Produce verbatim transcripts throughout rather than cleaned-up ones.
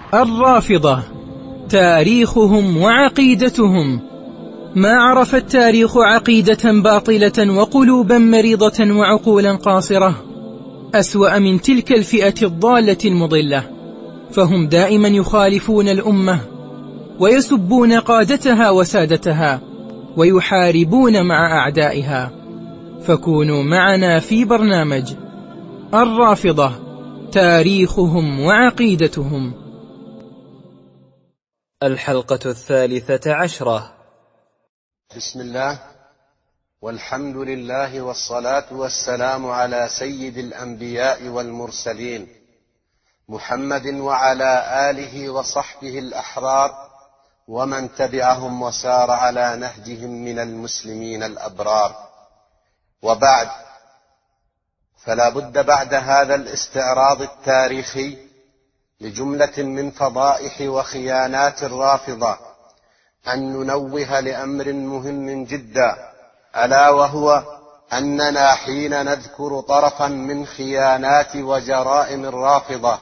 الرافضة تاريخهم وعقيدتهم. ما عرف التاريخ عقيدة باطلة وقلوبا مريضة وعقولا قاصرة أسوأ من تلك الفئة الضالة المضلة، فهم دائما يخالفون الأمة ويسبون قادتها وسادتها ويحاربون مع أعدائها. فكونوا معنا في برنامج الرافضة تاريخهم وعقيدتهم. الحلقة الثالثة عشرة. بسم الله والحمد لله والصلاة والسلام على سيد الأنبياء والمرسلين محمد وعلى آله وصحبه الأحرار ومن تبعهم وسار على نهجهم من المسلمين الأبرار. وبعد، فلا بد بعد هذا الاستعراض التاريخي لجملة من فضائح وخيانات الرافضة أن ننوه لأمر مهم جدا، ألا وهو أننا حين نذكر طرفا من خيانات وجرائم الرافضة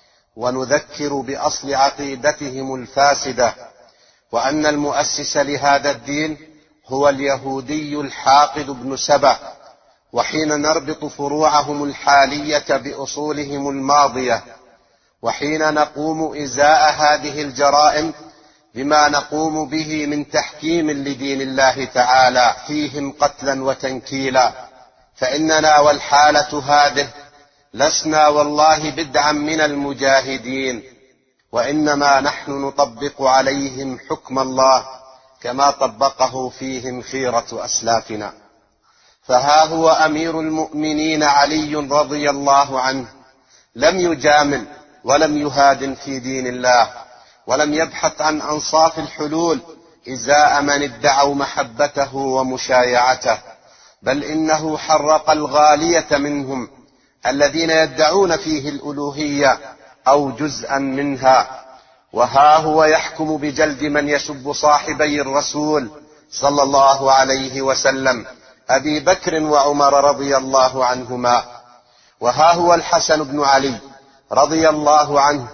ونذكر بأصل عقيدتهم الفاسدة، وأن المؤسس لهذا الدين هو اليهودي الحاقد ابن سبأ، وحين نربط فروعهم الحالية بأصولهم الماضية، وحين نقوم إزاء هذه الجرائم بما نقوم به من تحكيم لدين الله تعالى فيهم قتلا وتنكيلا، فإننا والحالة هذه لسنا والله بدعا من المجاهدين، وإنما نحن نطبق عليهم حكم الله كما طبقه فيهم خيرة أسلافنا. فها هو أمير المؤمنين علي رضي الله عنه لم يجامل ولم يهادن في دين الله، ولم يبحث عن أنصاف الحلول إزاء من ادعوا محبته ومشايعته، بل إنه حرق الغالية منهم الذين يدعون فيه الألوهية أو جزءا منها. وها هو يحكم بجلد من يسب صاحبي الرسول صلى الله عليه وسلم أبي بكر وعمر رضي الله عنهما. وها هو الحسن بن علي رضي الله عنه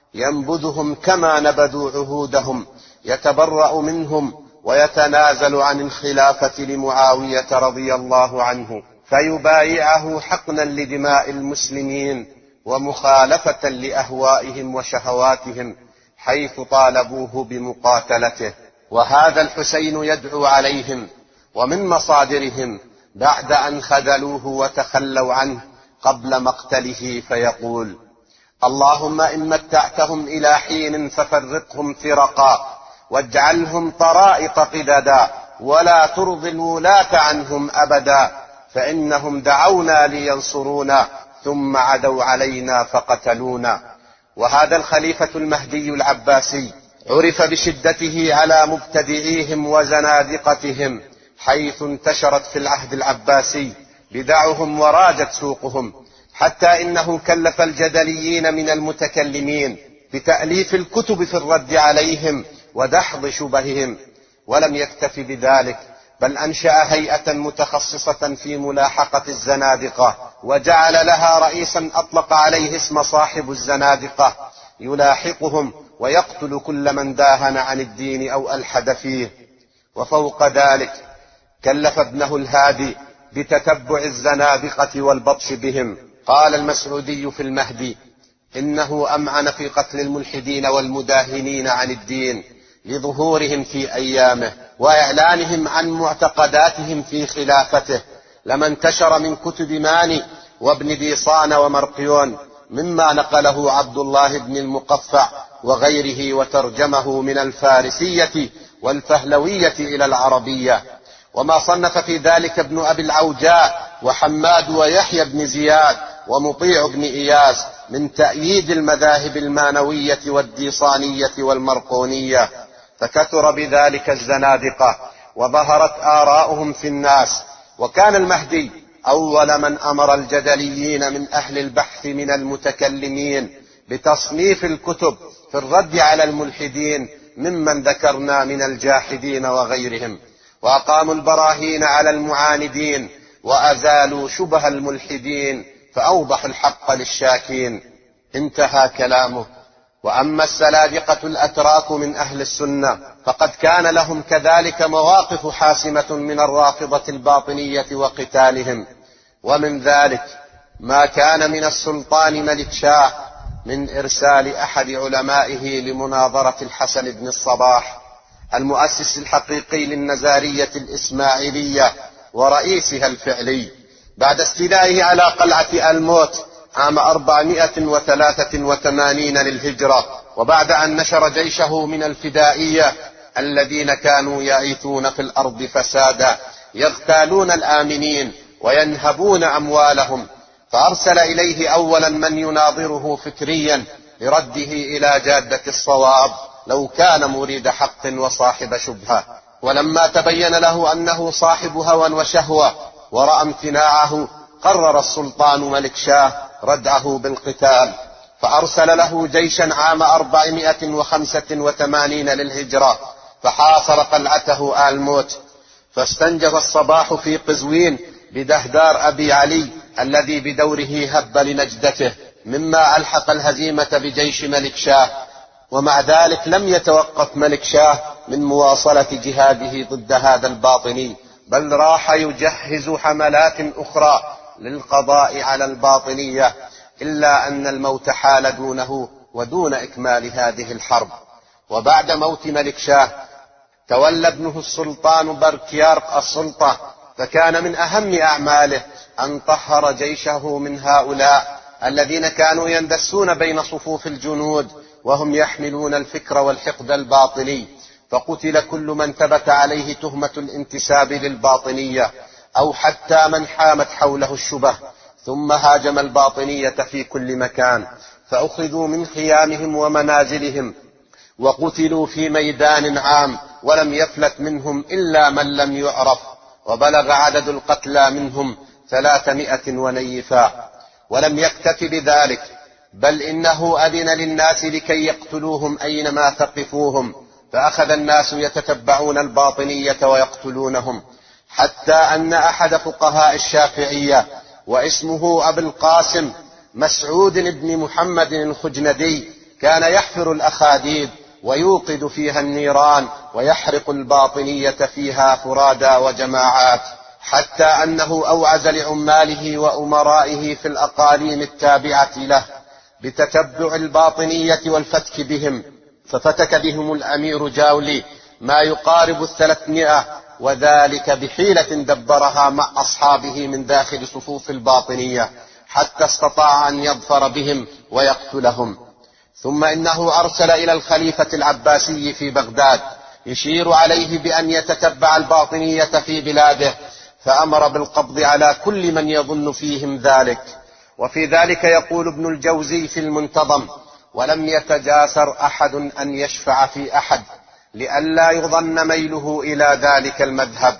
ينبذهم كما نبذوا عهودهم، يتبرأ منهم ويتنازل عن الخلافة لمعاوية رضي الله عنه، فيبايعه حقنا لدماء المسلمين ومخالفة لأهوائهم وشهواتهم حيث طالبوه بمقاتلته. وهذا الحسين يدعو عليهم ومن مصادرهم بعد أن خذلوه وتخلوا عنه قبل مقتله، فيقول: اللهم إن متعتهم إلى حين ففرقهم فرقا واجعلهم طرائق قددا ولا ترض الولاة عنهم أبدا، فإنهم دعونا لينصرونا ثم عدوا علينا فقتلونا. وهذا الخليفة المهدي العباسي عرف بشدته على مبتدعيهم وزنادقتهم، حيث انتشرت في العهد العباسي بدعهم وراجت سوقهم، حتى إنه كلف الجدليين من المتكلمين بتأليف الكتب في الرد عليهم ودحض شبههم. ولم يكتف بذلك، بل أنشأ هيئة متخصصة في ملاحقة الزنادقة، وجعل لها رئيسا أطلق عليه اسم صاحب الزنادقة، يلاحقهم ويقتل كل من داهن عن الدين أو ألحد فيه. وفوق ذلك كلف ابنه الهادي بتتبع الزنادقة والبطش بهم. قال المسعودي في المهدي: إنه أمعن في قتل الملحدين والمداهنين عن الدين لظهورهم في أيامه وإعلانهم عن معتقداتهم في خلافته، لما انتشر من كتب ماني وابن ديصان ومرقيون مما نقله عبد الله بن المقفع وغيره وترجمه من الفارسية والفهلوية إلى العربية. وما صنف في ذلك ابن أبي العوجاء وحماد ويحيى بن زياد ومطيع بن إياس من تأييد المذاهب المانوية والديصانية والمرقونية، فكثر بذلك الزنادقة وظهرت آراؤهم في الناس. وكان المهدي أول من أمر الجدليين من أهل البحث من المتكلمين بتصنيف الكتب في الرد على الملحدين ممن ذكرنا من الجاحدين وغيرهم، وأقاموا البراهين على المعاندين وأزالوا شبه الملحدين فأوضحوا الحق للشاكين. انتهى كلامه. وأما السلاجقة الأتراك من أهل السنة فقد كان لهم كذلك مواقف حاسمة من الرافضة الباطنية وقتالهم، ومن ذلك ما كان من السلطان ملك شاه من إرسال أحد علمائه لمناظرة الحسن بن الصباح المؤسس الحقيقي للنزارية الإسماعيلية ورئيسها الفعلي، بعد استيلائه على قلعة الموت عام أربعمائة وثلاثة وثمانين للهجرة، وبعد أن نشر جيشه من الفدائية الذين كانوا يعيثون في الأرض فسادا يغتالون الآمنين وينهبون أموالهم، فأرسل إليه أولا من يناظره فكريا لرده إلى جادة الصواب لو كان مريد حق وصاحب شبهة. ولما تبين له أنه صاحب هوى وشهوة ورأى امتناعه قرر السلطان ملك شاه ردعه بالقتال، فأرسل له جيشا عام أربعمائة وخمسة وثمانين للهجرة فحاصر قلعته آلموت، فاستنجز الصباح في قزوين بدهدار أبي علي الذي بدوره هب لنجدته، مما ألحق الهزيمة بجيش ملك شاه. ومع ذلك لم يتوقف ملك شاه من مواصلة جهاده ضد هذا الباطني، بل راح يجهز حملات أخرى للقضاء على الباطنية، إلا أن الموت حال دونه ودون إكمال هذه الحرب. وبعد موت ملك شاه تولى ابنه السلطان بركيارق السلطة، فكان من أهم أعماله أن طهر جيشه من هؤلاء الذين كانوا يندسون بين صفوف الجنود وهم يحملون الفكر والحقد الباطني، فقتل كل من ثبت عليه تهمة الانتساب للباطنية أو حتى من حامت حوله الشبه، ثم هاجم الباطنية في كل مكان، فأخذوا من خيامهم ومنازلهم وقتلوا في ميدان عام، ولم يفلت منهم إلا من لم يعرف، وبلغ عدد القتلى منهم ثلاثمائة ونيفا. ولم يكتف بذلك، بل إنه أذن للناس لكي يقتلوهم أينما ثقفوهم، فأخذ الناس يتتبعون الباطنية ويقتلونهم، حتى أن أحد فقهاء الشافعية واسمه أبو القاسم مسعود بن محمد الخجندي كان يحفر الأخاديد ويوقد فيها النيران ويحرق الباطنية فيها فرادا وجماعات، حتى أنه أوعز لعماله وأمرائه في الأقاليم التابعة له بتتبع الباطنية والفتك بهم، ففتك بهم الأمير جاولي ما يقارب الثلاثمائة، وذلك بحيلة دبرها مع أصحابه من داخل صفوف الباطنية، حتى استطاع أن يظفر بهم ويقتلهم. ثم إنه أرسل إلى الخليفة العباسي في بغداد يشير عليه بأن يتتبع الباطنية في بلاده، فأمر بالقبض على كل من يظن فيهم ذلك. وفي ذلك يقول ابن الجوزي في المنتظم: ولم يتجاسر أحد أن يشفع في أحد لئلا يظن ميله إلى ذلك المذهب.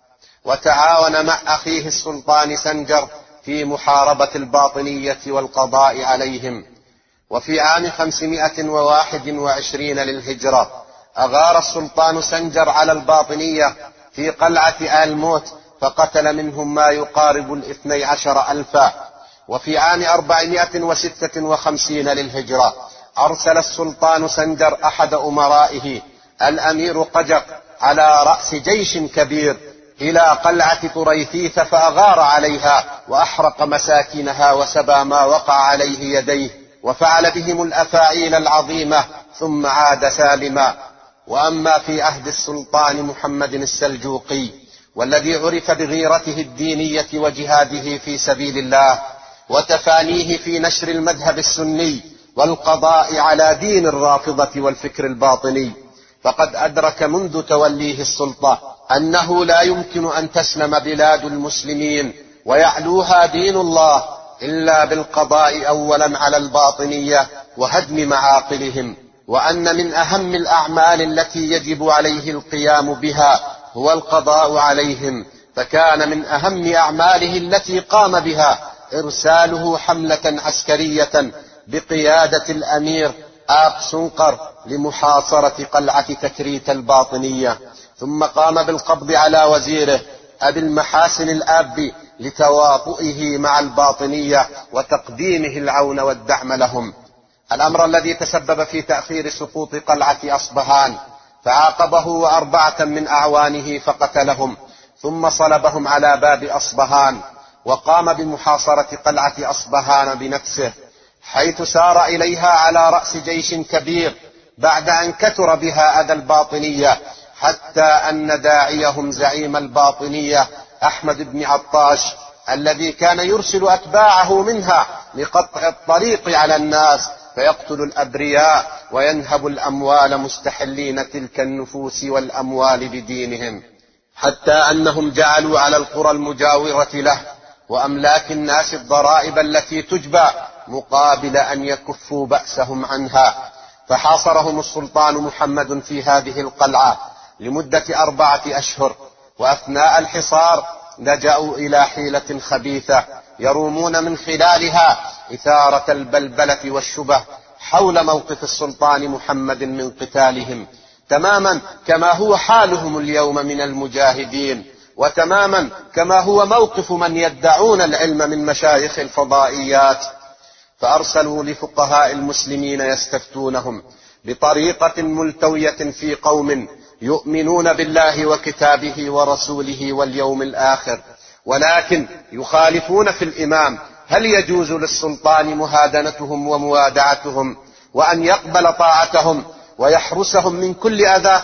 وتعاون مع أخيه السلطان سنجر في محاربة الباطنية والقضاء عليهم. وفي عام خمسمائة وواحد وعشرين للهجرة أغار السلطان سنجر على الباطنية في قلعة آلموت، فقتل منهم ما يقارب الاثني عشر ألفا. وفي عام أربعمائة وستة وخمسين للهجرة أرسل السلطان سنجر أحد أمرائه الأمير قجق على رأس جيش كبير إلى قلعة طريثيث، فأغار عليها وأحرق مساكنها وسبى ما وقع عليه يديه، وفعل بهم الأفاعيل العظيمة، ثم عاد سالما. وأما في عهد السلطان محمد السلجوقي، والذي عرف بغيرته الدينية وجهاده في سبيل الله وتفانيه في نشر المذهب السني والقضاء على دين الرافضة والفكر الباطني، فقد أدرك منذ توليه السلطة أنه لا يمكن أن تسلم بلاد المسلمين ويعلوها دين الله إلا بالقضاء أولا على الباطنية وهدم معاقلهم، وأن من أهم الأعمال التي يجب عليه القيام بها هو القضاء عليهم. فكان من أهم أعماله التي قام بها إرساله حملة عسكرية بقيادة الأمير آب سنقر لمحاصرة قلعة تكريت الباطنية، ثم قام بالقبض على وزيره أبي المحاسن الآبي لتواطؤه مع الباطنية وتقديمه العون والدعم لهم. الأمر الذي تسبب في تأخير سقوط قلعة أصبهان، فعاقبه وأربعة من أعوانه فقتلهم، ثم صلبهم على باب أصبهان، وقام بمحاصرة قلعة أصبهان بنفسه، حيث سار إليها على رأس جيش كبير بعد أن كثر بها أذى الباطنية، حتى أن داعيهم زعيم الباطنية أحمد بن عطاش الذي كان يرسل أتباعه منها لقطع الطريق على الناس فيقتل الأبرياء وينهب الأموال مستحلين تلك النفوس والأموال بدينهم، حتى أنهم جعلوا على القرى المجاورة له وأملاك الناس الضرائب التي تجبى مقابل أن يكفوا بأسهم عنها. فحاصرهم السلطان محمد في هذه القلعة لمدة أربعة أشهر، وأثناء الحصار لجأوا إلى حيلة خبيثة يرومون من خلالها إثارة البلبلة والشبه حول موقف السلطان محمد من قتالهم، تماما كما هو حالهم اليوم من المجاهدين، وتماما كما هو موقف من يدعون العلم من مشايخ الفضائيات. فأرسلوا لفقهاء المسلمين يستفتونهم بطريقة ملتوية في قوم يؤمنون بالله وكتابه ورسوله واليوم الآخر، ولكن يخالفون في الإمام، هل يجوز للسلطان مهادنتهم وموادعتهم وأن يقبل طاعتهم ويحرسهم من كل أذى؟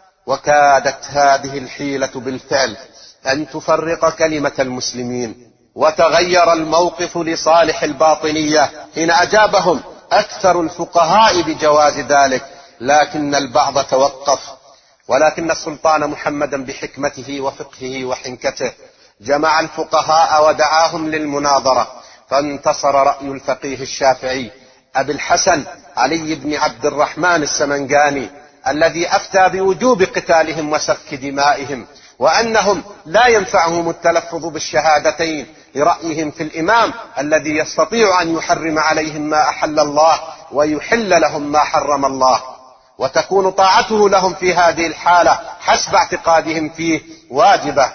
وكادت هذه الحيلة بالفعل أن تفرق كلمة المسلمين، وتغير الموقف لصالح الباطنية حين أجابهم أكثر الفقهاء بجواز ذلك، لكن البعض توقف. ولكن السلطان محمدا بحكمته وفقهه وحنكته جمع الفقهاء ودعاهم للمناظرة، فانتصر رأي الفقيه الشافعي أبي الحسن علي بن عبد الرحمن السمنجاني الذي أفتى بوجوب قتالهم وسفك دمائهم، وأنهم لا ينفعهم التلفظ بالشهادتين لرأيهم في الإمام الذي يستطيع أن يحرم عليهم ما أحل الله ويحل لهم ما حرم الله، وتكون طاعته لهم في هذه الحالة حسب اعتقادهم فيه واجبة،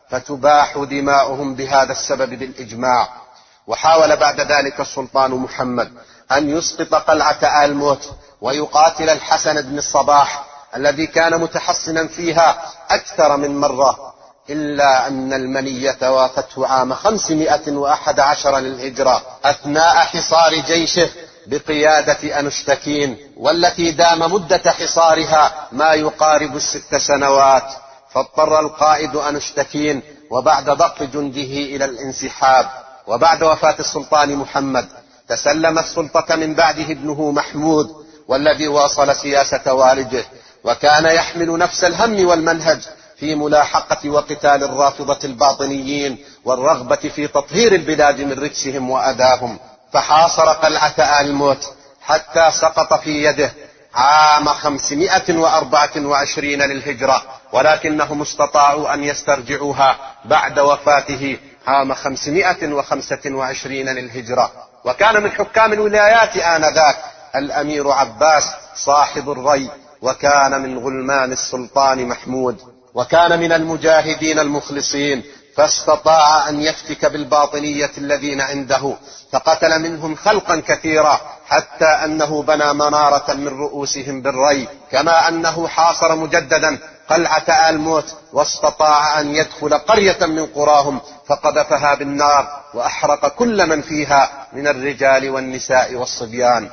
فتباح دماؤهم بهذا السبب بالإجماع. وحاول بعد ذلك السلطان محمد أن يسقط قلعة آل موت ويقاتل الحسن بن الصباح الذي كان متحصنا فيها أكثر من مرة، إلا أن المنية وافته عام خمسمائة وأحد عشر للهجرة أثناء حصار جيشه بقيادة أنشتكين، والتي دام مدة حصارها ما يقارب الست سنوات، فاضطر القائد أنشتكين وبعد ضغط جنده إلى الانسحاب. وبعد وفاة السلطان محمد تسلم السلطة من بعده ابنه محمود، والذي واصل سياسة والده، وكان يحمل نفس الهم والمنهج في ملاحقة وقتال الرافضة الباطنيين والرغبة في تطهير البلاد من رجسهم وأذاهم. فحاصر قلعة آل موت حتى سقط في يده عام خمسمائة وأربعة وعشرين للهجرة، ولكنهم استطاعوا أن يسترجعوها بعد وفاته عام خمسمائة وخمسة وعشرين للهجرة. وكان من حكام الولايات آنذاك الأمير عباس صاحب الري، وكان من غلمان السلطان محمود، وكان من المجاهدين المخلصين، فاستطاع أن يفتك بالباطنية الذين عنده، فقتل منهم خلقا كثيرا، حتى أنه بنى منارة من رؤوسهم بالري، كما أنه حاصر مجددا قلعة آل موت، واستطاع أن يدخل قرية من قراهم فقذفها بالنار وأحرق كل من فيها من الرجال والنساء والصبيان.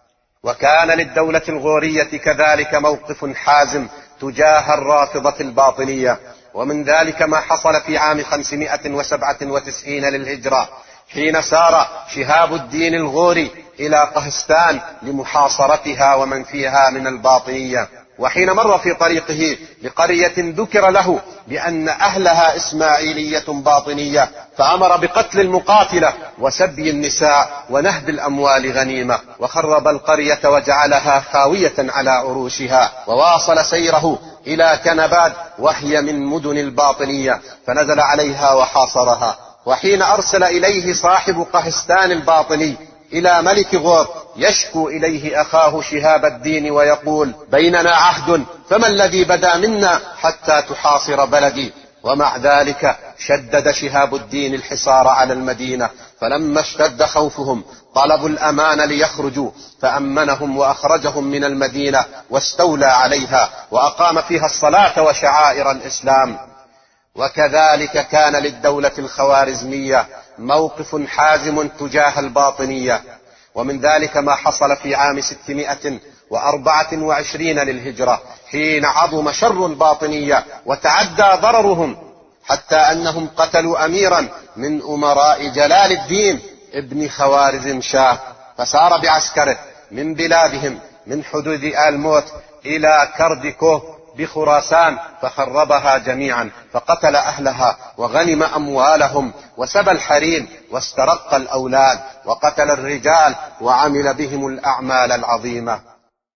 وكان للدولة الغورية كذلك موقف حازم تجاه الرافضة الباطنية، ومن ذلك ما حصل في عام خمسمائة وسبعة وتسعين للهجرة، حين سار شهاب الدين الغوري إلى قهستان لمحاصرتها ومن فيها من الباطنية، وحين مر في طريقه بقرية ذكر له بأن أهلها إسماعيلية باطنية، فأمر بقتل المقاتلة وسبي النساء ونهب الأموال غنيمة، وخرب القرية وجعلها خاوية على عروشها، وواصل سيره إلى كنباد وهي من مدن الباطنية، فنزل عليها وحاصرها. وحين أرسل إليه صاحب قهستان الباطني إلى ملك غور يشكو إليه أخاه شهاب الدين ويقول: بيننا عهد، فما الذي بدا منا حتى تحاصر بلدي؟ ومع ذلك شدد شهاب الدين الحصار على المدينة، فلما اشتد خوفهم طلبوا الأمان ليخرجوا، فأمنهم وأخرجهم من المدينة واستولى عليها وأقام فيها الصلاة وشعائر الإسلام. وكذلك كان للدولة الخوارزمية موقف حازم تجاه الباطنية، ومن ذلك ما حصل في عام ستمائة وأربعة وعشرين للهجرة، حين عظم شر الباطنية وتعدى ضررهم، حتى أنهم قتلوا أميرا من أمراء جلال الدين ابن خوارزم شاه، فسار بعسكره من بلادهم من حدود آل موت إلى كردكوه بخراسان فخربها جميعا، فقتل أهلها وغنم أموالهم وسبى الحريم واسترق الأولاد وقتل الرجال وعمل بهم الأعمال العظيمة.